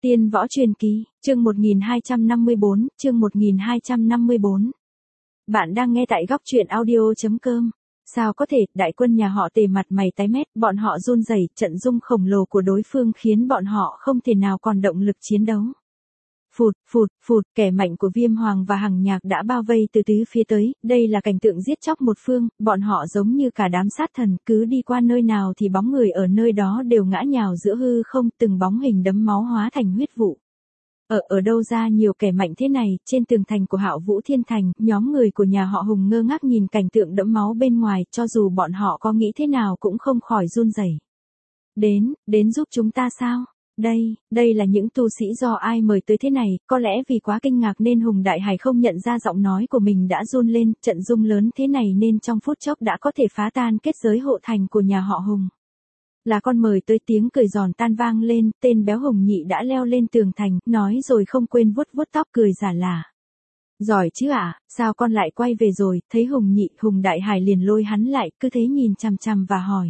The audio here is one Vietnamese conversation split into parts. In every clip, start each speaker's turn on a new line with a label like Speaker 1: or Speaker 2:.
Speaker 1: Tiên võ truyền kỳ, chương 1254, chương 1254. Bạn đang nghe tại góc truyện audio.com. Sao có thể, đại quân nhà họ Tề mặt mày tái mét, bọn họ run rẩy, trận dung khổng lồ của đối phương khiến bọn họ không thể nào còn động lực chiến đấu. Phụt, phụt, phụt, kẻ mạnh của Viêm Hoàng và Hằng Nhạc đã bao vây từ tứ phía tới, đây là cảnh tượng giết chóc một phương, bọn họ giống như cả đám sát thần, cứ đi qua nơi nào thì bóng người ở nơi đó đều ngã nhào giữa hư không, từng bóng hình đẫm máu hóa thành huyết vụ. Ở đâu ra nhiều kẻ mạnh thế này, trên tường thành của Hạo Vũ Thiên Thành, nhóm người của nhà họ Hùng ngơ ngác nhìn cảnh tượng đẫm máu bên ngoài, cho dù bọn họ có nghĩ thế nào cũng không khỏi run rẩy. Đến giúp chúng ta sao? Đây là những tu sĩ do ai mời tới thế này, có lẽ vì quá kinh ngạc nên Hùng Đại Hải không nhận ra giọng nói của mình đã run lên, trận dung lớn thế này nên trong phút chốc đã có thể phá tan kết giới hộ thành của nhà họ Hùng. Là con mời tới, tiếng cười giòn tan vang lên, tên béo Hùng Nhị đã leo lên tường thành, nói rồi không quên vuốt vuốt tóc cười giả lả. Giỏi chứ ạ, sao con lại quay về rồi? Thấy Hùng Nhị, Hùng Đại Hải liền lôi hắn lại, cứ thế nhìn chằm chằm và hỏi.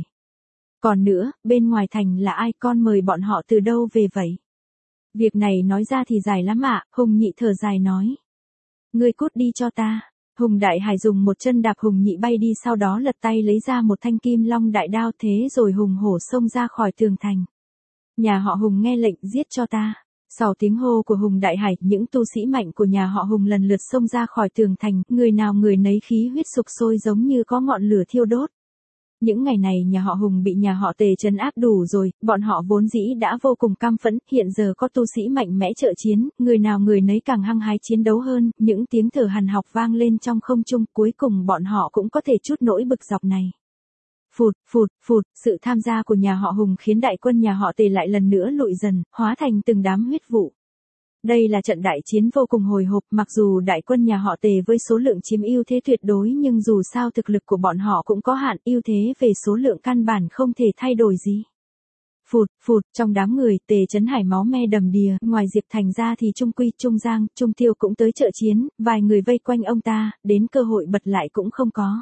Speaker 1: Còn nữa, bên ngoài thành là ai, con mời bọn họ từ đâu về vậy? Việc này nói ra thì dài lắm ạ, Hùng Nhị thở dài nói. Ngươi cút đi cho ta. Hùng Đại Hải dùng một chân đạp Hùng Nhị bay đi, sau đó lật tay lấy ra một thanh kim long đại đao, thế rồi hùng hổ xông ra khỏi tường thành. Nhà họ Hùng nghe lệnh, giết cho ta. Sau tiếng hô của Hùng Đại Hải, những tu sĩ mạnh của nhà họ Hùng lần lượt xông ra khỏi tường thành, người nào người nấy khí huyết sục sôi giống như có ngọn lửa thiêu đốt. Những ngày này nhà họ Hùng bị nhà họ Tề trấn áp đủ rồi, bọn họ vốn dĩ đã vô cùng căm phẫn, hiện giờ có tu sĩ mạnh mẽ trợ chiến, người nào người nấy càng hăng hái chiến đấu hơn, những tiếng thở hằn học vang lên trong không trung, cuối cùng bọn họ cũng có thể trút nỗi bực dọc này. Phụt, phụt, phụt, sự tham gia của nhà họ Hùng khiến đại quân nhà họ Tề lại lần nữa lụi dần, hóa thành từng đám huyết vụ. Đây là trận đại chiến vô cùng hồi hộp, mặc dù đại quân nhà họ Tề với số lượng chiếm ưu thế tuyệt đối nhưng dù sao thực lực của bọn họ cũng có hạn, ưu thế về số lượng căn bản không thể thay đổi gì. Phụt, phụt, trong đám người, Tề Chấn Hải máu me đầm đìa, ngoài Diệp Thành ra thì Trung Quy, Trung Giang, Trung Tiêu cũng tới trợ chiến, vài người vây quanh ông ta, đến cơ hội bật lại cũng không có.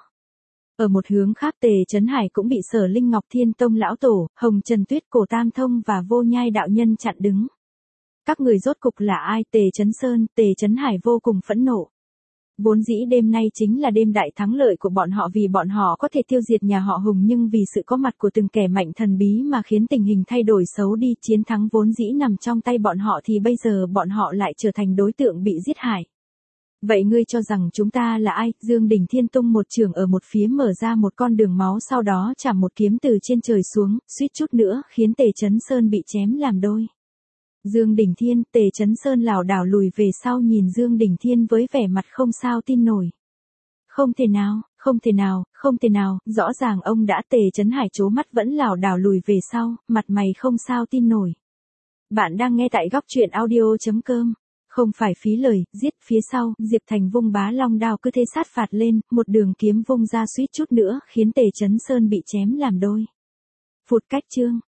Speaker 1: Ở một hướng khác, Tề Chấn Hải cũng bị Sở Linh Ngọc Thiên Tông lão tổ, Hồng Trần Tuyết, Cổ Tam Thông và Vô Nhai đạo nhân chặn đứng. Các người rốt cục là ai? Tề Chấn Sơn, Tề Chấn Hải vô cùng phẫn nộ. Vốn dĩ đêm nay chính là đêm đại thắng lợi của bọn họ, vì bọn họ có thể tiêu diệt nhà họ Hùng, nhưng vì sự có mặt của từng kẻ mạnh thần bí mà khiến tình hình thay đổi xấu đi, chiến thắng vốn dĩ nằm trong tay bọn họ thì bây giờ bọn họ lại trở thành đối tượng bị giết hại. Vậy ngươi cho rằng chúng ta là ai? Dương Đình Thiên tung một chưởng ở một phía mở ra một con đường máu, sau đó chảm một kiếm từ trên trời xuống, suýt chút nữa khiến Tề Chấn Sơn bị chém làm đôi. Dương Đình Thiên, Tề Chấn Sơn lảo đảo lùi về sau nhìn Dương Đình Thiên với vẻ mặt không sao tin nổi. Không thể nào, không thể nào, không thể nào, rõ ràng ông đã. Tề Chấn Hải trố mắt vẫn lảo đảo lùi về sau, mặt mày không sao tin nổi. Bạn đang nghe tại góc truyện audio.com. Không phải phí lời, giết. Phía sau, Diệp Thành vung bá long đao cứ thế sát phạt lên, một đường kiếm vung ra suýt chút nữa khiến Tề Chấn Sơn bị chém làm đôi. Phụt, cách chương.